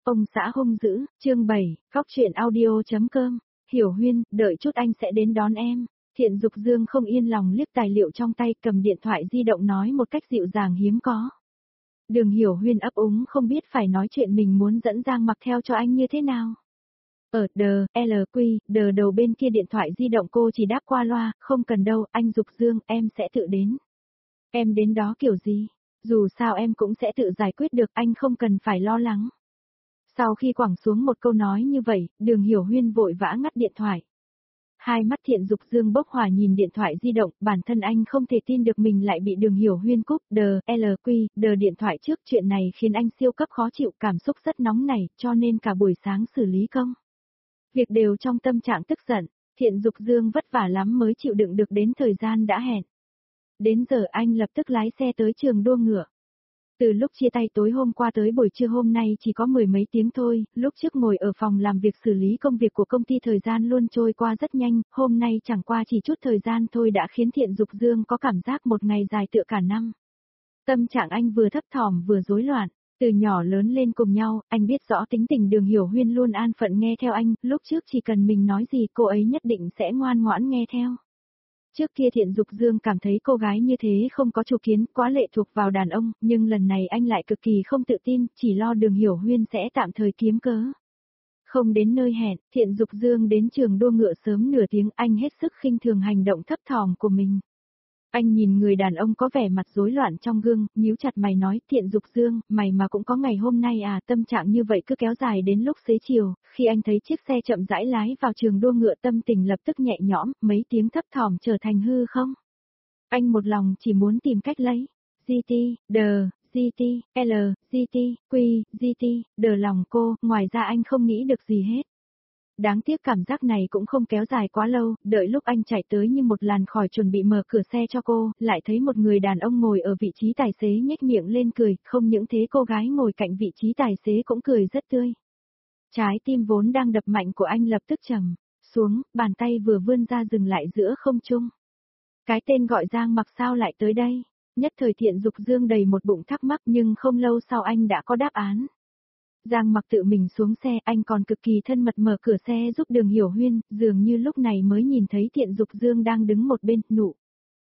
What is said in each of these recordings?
Ông xã hung dữ, chương 7, góc truyện audio.com, Hiểu Huyên, đợi chút anh sẽ đến đón em. Thiện Dục Dương không yên lòng liếc tài liệu trong tay, cầm điện thoại di động nói một cách dịu dàng hiếm có. Đường Hiểu Huyên ấp úng không biết phải nói chuyện mình muốn dẫn Giang Mặc theo cho anh như thế nào. Ở đờ đầu bên kia điện thoại di động cô chỉ đáp qua loa, không cần đâu, anh Dục Dương, em sẽ tự đến. Em đến đó kiểu gì? Dù sao em cũng sẽ tự giải quyết được, anh không cần phải lo lắng. Sau khi quẳng xuống một câu nói như vậy, Đường Hiểu Huyên vội vã ngắt điện thoại. Hai mắt Thiện Dục Dương bốc hỏa nhìn điện thoại di động, bản thân anh không thể tin được mình lại bị Đường Hiểu Huyên cúp đờ điện thoại trước. Chuyện này khiến anh siêu cấp khó chịu, cảm xúc rất nóng nảy, cho nên cả buổi sáng xử lý công việc đều trong tâm trạng tức giận. Thiện Dục Dương vất vả lắm mới chịu đựng được đến thời gian đã hẹn. Đến giờ anh lập tức lái xe tới trường đua ngựa. Từ lúc chia tay tối hôm qua tới buổi trưa hôm nay chỉ có mười mấy tiếng thôi, lúc trước ngồi ở phòng làm việc xử lý công việc của công ty thời gian luôn trôi qua rất nhanh, hôm nay chẳng qua chỉ chút thời gian thôi đã khiến Thiện Dục Dương có cảm giác một ngày dài tựa cả năm. Tâm trạng anh vừa thấp thỏm vừa rối loạn, từ nhỏ lớn lên cùng nhau, anh biết rõ tính tình Đường Hiểu Huyên luôn an phận nghe theo anh, lúc trước chỉ cần mình nói gì cô ấy nhất định sẽ ngoan ngoãn nghe theo. Trước kia Thiện Dục Dương cảm thấy cô gái như thế không có chủ kiến, quá lệ thuộc vào đàn ông, nhưng lần này anh lại cực kỳ không tự tin, chỉ lo Đường Hiểu Huyên sẽ tạm thời kiếm cớ. Không đến nơi hẹn, Thiện Dục Dương đến trường đua ngựa sớm nửa tiếng, anh hết sức khinh thường hành động thấp thỏm của mình. Anh nhìn người đàn ông có vẻ mặt rối loạn trong gương, nhíu chặt mày nói, Thiện Dục Dương, mày mà cũng có ngày hôm nay à? Tâm trạng như vậy cứ kéo dài đến lúc xế chiều, khi anh thấy chiếc xe chậm rãi lái vào trường đua ngựa tâm tình lập tức nhẹ nhõm, mấy tiếng thấp thỏm trở thành hư không. Anh một lòng chỉ muốn tìm cách lấy đờ lòng cô, ngoài ra anh không nghĩ được gì hết. Đáng tiếc cảm giác này cũng không kéo dài quá lâu, đợi lúc anh chạy tới như một làn khói chuẩn bị mở cửa xe cho cô, lại thấy một người đàn ông ngồi ở vị trí tài xế nhếch miệng lên cười, không những thế cô gái ngồi cạnh vị trí tài xế cũng cười rất tươi. Trái tim vốn đang đập mạnh của anh lập tức trầm xuống, bàn tay vừa vươn ra dừng lại giữa không trung. Cái tên gọi Giang Mặc sao lại tới đây? Nhất thời Thiện Dục Dương đầy một bụng thắc mắc, nhưng không lâu sau anh đã có đáp án. Giang Mặc tự mình xuống xe, anh còn cực kỳ thân mật mở cửa xe giúp Đường Hiểu Huyên, dường như lúc này mới nhìn thấy Thiện Dục Dương đang đứng một bên, nụ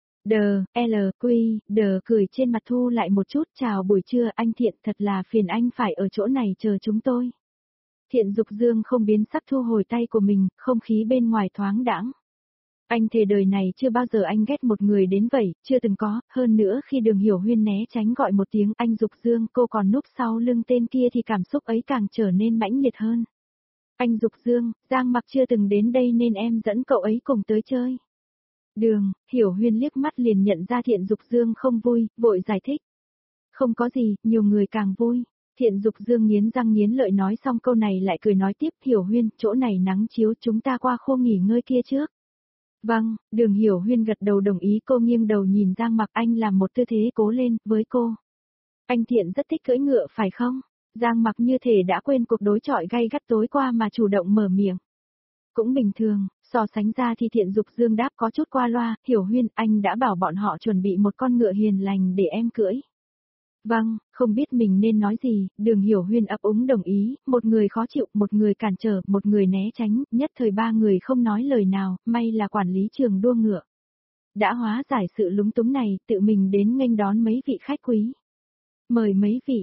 đờ cười trên mặt thu lại một chút, chào buổi trưa anh Thiện, thật là phiền anh phải ở chỗ này chờ chúng tôi. Thiện Dục Dương không biến sắc thu hồi tay của mình, không khí bên ngoài thoáng đãng. Anh thề đời này chưa bao giờ anh ghét một người đến vậy, chưa từng có, hơn nữa khi Đường Hiểu Huyên né tránh gọi một tiếng anh Dục Dương, cô còn núp sau lưng tên kia thì cảm xúc ấy càng trở nên mãnh liệt hơn. Anh Dục Dương, Giang Mặc chưa từng đến đây nên em dẫn cậu ấy cùng tới chơi. Đường Hiểu Huyên liếc mắt liền nhận ra Thiện Dục Dương không vui, vội giải thích. Không có gì, nhiều người càng vui. Thiện Dục Dương nghiến răng nghiến lợi nói xong câu này lại cười nói tiếp, Hiểu Huyên, chỗ này nắng chiếu, chúng ta qua khu nghỉ ngơi kia trước. Vâng, Đường Hiểu Huyên gật đầu đồng ý, cô nghiêng đầu nhìn Giang Mặc, anh làm một tư thế cố lên, với cô. Anh Thiện rất thích cưỡi ngựa phải không? Giang Mặc như thể đã quên cuộc đối chọi gay gắt tối qua mà chủ động mở miệng. Cũng bình thường, so sánh ra thì Thiện Dục Dương đáp có chút qua loa, Hiểu Huyên, anh đã bảo bọn họ chuẩn bị một con ngựa hiền lành để em cưỡi. Vâng, không biết mình nên nói gì, Đường Hiểu Huyên ấp úng đồng ý, một người khó chịu, một người cản trở, một người né tránh, nhất thời ba người không nói lời nào, may là quản lý trường đua ngựa đã hóa giải sự lúng túng này, tự mình đến nghênh đón mấy vị khách quý. Mời mấy vị,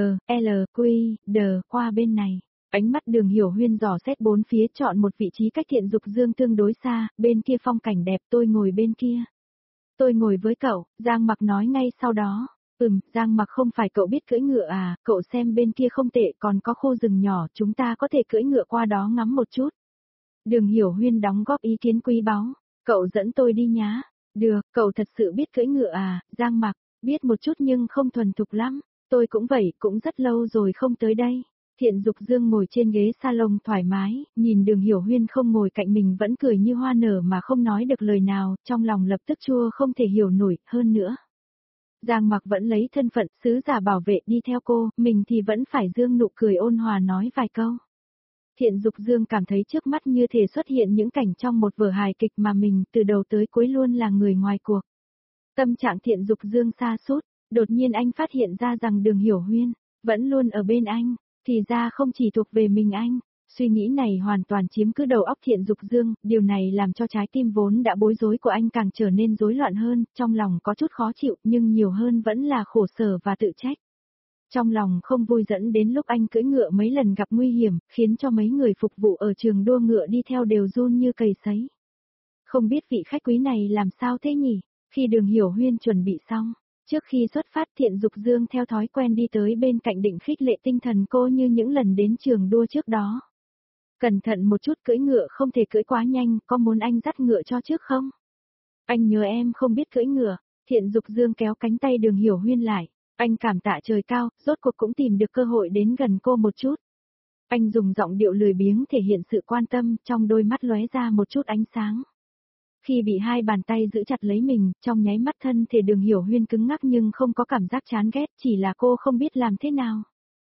qua bên này. Ánh mắt Đường Hiểu Huyên dò xét bốn phía, chọn một vị trí cách Thiện Dục Dương tương đối xa, bên kia phong cảnh đẹp, tôi ngồi bên kia. Tôi ngồi với cậu, Giang Mặc nói ngay sau đó. Giang Mặc, không phải cậu biết cưỡi ngựa à, cậu xem bên kia không tệ, còn có khu rừng nhỏ, chúng ta có thể cưỡi ngựa qua đó ngắm một chút. Đường Hiểu Huyên đóng góp ý kiến quý báu, cậu dẫn tôi đi nhá. Được, cậu thật sự biết cưỡi ngựa à? Giang Mặc, biết một chút nhưng không thuần thục lắm, tôi cũng vậy, cũng rất lâu rồi không tới đây. Thiện Dục Dương ngồi trên ghế salon thoải mái, nhìn Đường Hiểu Huyên không ngồi cạnh mình vẫn cười như hoa nở mà không nói được lời nào, trong lòng lập tức chua không thể hiểu nổi, hơn nữa. Giang Mặc vẫn lấy thân phận sứ giả bảo vệ đi theo cô, mình thì vẫn phải dương nụ cười ôn hòa nói vài câu. Thiện Dục Dương cảm thấy trước mắt như thể xuất hiện những cảnh trong một vở hài kịch mà mình từ đầu tới cuối luôn là người ngoài cuộc. Tâm trạng Thiện Dục Dương sa sút, đột nhiên anh phát hiện ra rằng Đường Hiểu Huyên vẫn luôn ở bên anh. Thì ra không chỉ thuộc về mình anh. Suy nghĩ này hoàn toàn chiếm cứ đầu óc Thiện Dục Dương, điều này làm cho trái tim vốn đã bối rối của anh càng trở nên rối loạn hơn, trong lòng có chút khó chịu nhưng nhiều hơn vẫn là khổ sở và tự trách. Trong lòng không vui dẫn đến lúc anh cưỡi ngựa mấy lần gặp nguy hiểm, khiến cho mấy người phục vụ ở trường đua ngựa đi theo đều run như cầy sấy. Không biết vị khách quý này làm sao thế nhỉ? Khi Đường Hiểu Huyên chuẩn bị xong, trước khi xuất phát Thiện Dục Dương theo thói quen đi tới bên cạnh định khích lệ tinh thần cô như những lần đến trường đua trước đó. Cẩn thận một chút, cưỡi ngựa không thể cưỡi quá nhanh, có muốn anh dắt ngựa cho trước không? Anh nhớ em không biết cưỡi ngựa. Thiện Dục Dương kéo cánh tay Đường Hiểu Huyên lại. Anh cảm tạ trời cao, rốt cuộc cũng tìm được cơ hội đến gần cô một chút. Anh dùng giọng điệu lười biếng thể hiện sự quan tâm, trong đôi mắt lóe ra một chút ánh sáng. Khi bị hai bàn tay giữ chặt lấy mình, trong nháy mắt thân thể Đường Hiểu Huyên cứng ngắc nhưng không có cảm giác chán ghét, chỉ là cô không biết làm thế nào.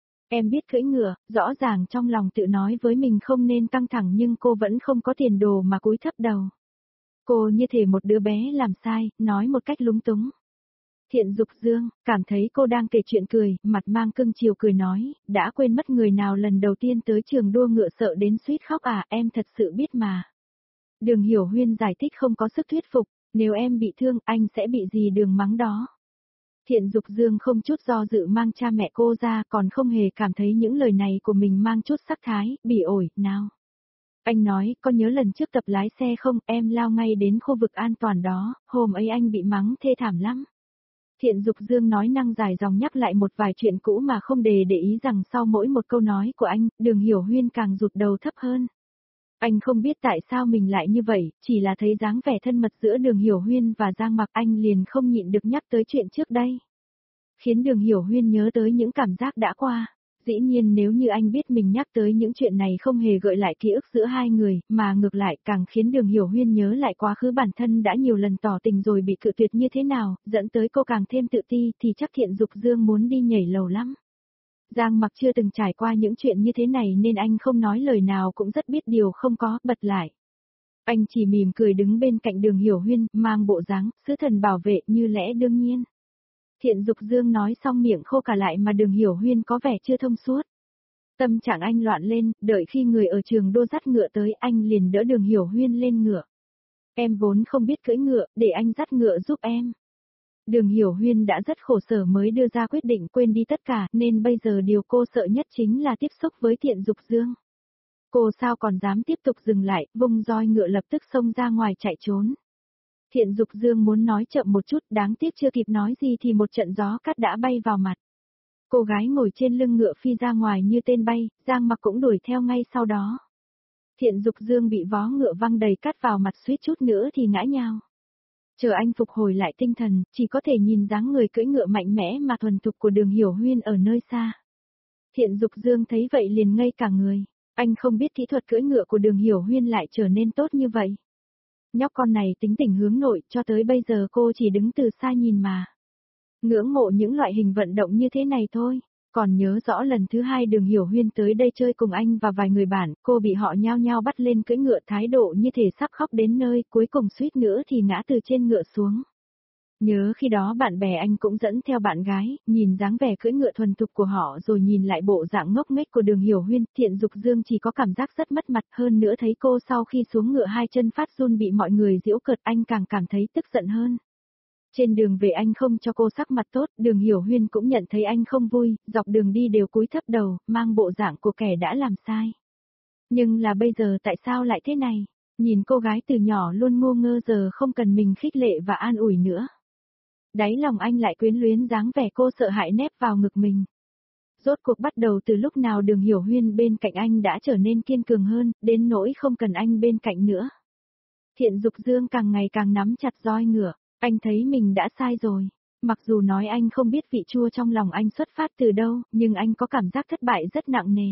Em biết cưỡi ngựa, rõ ràng trong lòng tự nói với mình không nên căng thẳng nhưng cô vẫn không có tiền đồ mà cúi thấp đầu. Cô như thể một đứa bé làm sai, nói một cách lúng túng. Thiện Dục Dương, cảm thấy cô đang kể chuyện cười, mặt mang cưng chiều cười nói, đã quên mất người nào lần đầu tiên tới trường đua ngựa sợ đến suýt khóc à, em thật sự biết mà. Đường Hiểu Huyên giải thích không có sức thuyết phục, nếu em bị thương anh sẽ bị gì Đường mắng đó. Thiện Dục Dương không chút do dự mang cha mẹ cô ra, còn không hề cảm thấy những lời này của mình mang chút sắc thái, bỉ ổi, nào. Anh nói, có nhớ lần trước tập lái xe không, em lao ngay đến khu vực an toàn đó, hôm ấy anh bị mắng thê thảm lắm. Thiện Dục Dương nói năng dài dòng nhắc lại một vài chuyện cũ mà không để ý rằng sau mỗi một câu nói của anh, Đường Hiểu Huyên càng rụt đầu thấp hơn. Anh không biết tại sao mình lại như vậy, chỉ là thấy dáng vẻ thân mật giữa Đường Hiểu Huyên và Giang Mặc anh liền không nhịn được nhắc tới chuyện trước đây. Khiến Đường Hiểu Huyên nhớ tới những cảm giác đã qua. Dĩ nhiên nếu như anh biết mình nhắc tới những chuyện này không hề gợi lại ký ức giữa hai người, mà ngược lại càng khiến Đường Hiểu Huyên nhớ lại quá khứ bản thân đã nhiều lần tỏ tình rồi bị cự tuyệt như thế nào, dẫn tới cô càng thêm tự ti thì chắc Thiện Dục Dương muốn đi nhảy lầu lắm. Giang Mặc chưa từng trải qua những chuyện như thế này nên anh không nói lời nào cũng rất biết điều không có, bật lại. Anh chỉ mỉm cười đứng bên cạnh Đường Hiểu Huyên, mang bộ dáng, sứ thần bảo vệ như lẽ đương nhiên. Thiện Dục Dương nói xong miệng khô cả lại mà Đường Hiểu Huyên có vẻ chưa thông suốt. Tâm trạng anh loạn lên, đợi khi người ở trường đua dắt ngựa tới anh liền đỡ Đường Hiểu Huyên lên ngựa. Em vốn không biết cưỡi ngựa, để anh dắt ngựa giúp em. Đường Hiểu Huyên đã rất khổ sở mới đưa ra quyết định quên đi tất cả nên bây giờ điều cô sợ nhất chính là tiếp xúc với Thiện Dục Dương. Cô sao còn dám tiếp tục dừng lại, vung roi ngựa lập tức xông ra ngoài chạy trốn. Thiện Dục Dương muốn nói chậm một chút, đáng tiếc chưa kịp nói gì thì một trận gió cát đã bay vào mặt. Cô gái ngồi trên lưng ngựa phi ra ngoài như tên bay, Giang Mặc cũng đuổi theo ngay sau đó. Thiện Dục Dương bị vó ngựa văng đầy cát vào mặt suýt chút nữa thì ngã nhào. Chờ anh phục hồi lại tinh thần, chỉ có thể nhìn dáng người cưỡi ngựa mạnh mẽ mà thuần thục của Đường Hiểu Huyên ở nơi xa. Thiện Dục Dương thấy vậy liền ngây cả người, anh không biết kỹ thuật cưỡi ngựa của Đường Hiểu Huyên lại trở nên tốt như vậy. Nhóc con này tính tình hướng nội, cho tới bây giờ cô chỉ đứng từ xa nhìn mà. Ngưỡng mộ những loại hình vận động như thế này thôi. Còn nhớ rõ lần thứ hai Đường Hiểu Huyên tới đây chơi cùng anh và vài người bạn, cô bị họ nhao nhao bắt lên cưỡi ngựa thái độ như thể sắp khóc đến nơi, cuối cùng suýt nữa thì ngã từ trên ngựa xuống. Nhớ khi đó bạn bè anh cũng dẫn theo bạn gái, nhìn dáng vẻ cưỡi ngựa thuần thục của họ rồi nhìn lại bộ dạng ngốc nghếch của Đường Hiểu Huyên, Thiện Dục Dương chỉ có cảm giác rất mất mặt, hơn nữa thấy cô sau khi xuống ngựa hai chân phát run bị mọi người giễu cợt anh càng cảm thấy tức giận hơn. Trên đường về anh không cho cô sắc mặt tốt, Đường Hiểu Huyên cũng nhận thấy anh không vui, dọc đường đi đều cúi thấp đầu, mang bộ dạng của kẻ đã làm sai. Nhưng là bây giờ tại sao lại thế này? Nhìn cô gái từ nhỏ luôn ngu ngơ giờ không cần mình khích lệ và an ủi nữa. Đáy lòng anh lại quyến luyến dáng vẻ cô sợ hãi nép vào ngực mình. Rốt cuộc bắt đầu từ lúc nào Đường Hiểu Huyên bên cạnh anh đã trở nên kiên cường hơn, đến nỗi không cần anh bên cạnh nữa. Thiện Dục Dương càng ngày càng nắm chặt roi ngựa, anh thấy mình đã sai rồi. Mặc dù nói anh không biết vị chua trong lòng anh xuất phát từ đâu, nhưng anh có cảm giác thất bại rất nặng nề.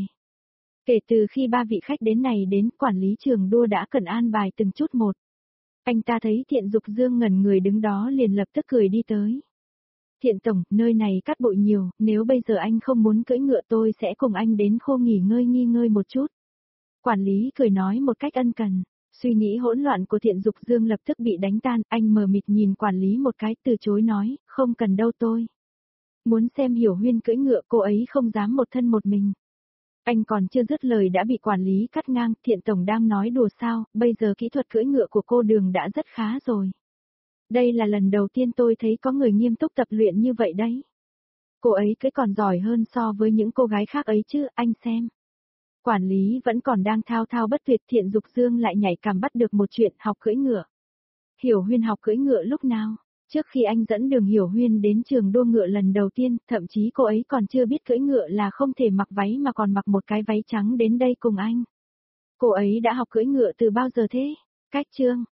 Kể từ khi ba vị khách đến này đến, quản lý trường đua đã cần an bài từng chút một. Anh ta thấy Thiện Dục Dương ngẩn người đứng đó liền lập tức cười đi tới. Thiện Tổng, nơi này cát bụi nhiều, nếu bây giờ anh không muốn cưỡi ngựa tôi sẽ cùng anh đến khu nghỉ ngơi một chút. Quản lý cười nói một cách ân cần, suy nghĩ hỗn loạn của Thiện Dục Dương lập tức bị đánh tan, anh mờ mịt nhìn quản lý một cái từ chối nói, không cần đâu tôi. Muốn xem Hiểu Huyên cưỡi ngựa cô ấy không dám một thân một mình. Anh còn chưa dứt lời đã bị quản lý cắt ngang, Thiện tổng đang nói đùa sao, bây giờ kỹ thuật cưỡi ngựa của cô Đường đã rất khá rồi. Đây là lần đầu tiên tôi thấy có người nghiêm túc tập luyện như vậy đấy. Cô ấy cưỡi còn giỏi hơn so với những cô gái khác ấy chứ, anh xem. Quản lý vẫn còn đang thao thao bất tuyệt, Thiện Dục Dương lại nhảy cằm bắt được một chuyện học cưỡi ngựa. Hiểu Huyên học cưỡi ngựa lúc nào? Trước khi anh dẫn Đường Hiểu Huyên đến trường đua ngựa lần đầu tiên, thậm chí cô ấy còn chưa biết cưỡi ngựa là không thể mặc váy mà còn mặc một cái váy trắng đến đây cùng anh. Cô ấy đã học cưỡi ngựa từ bao giờ thế? Cách chương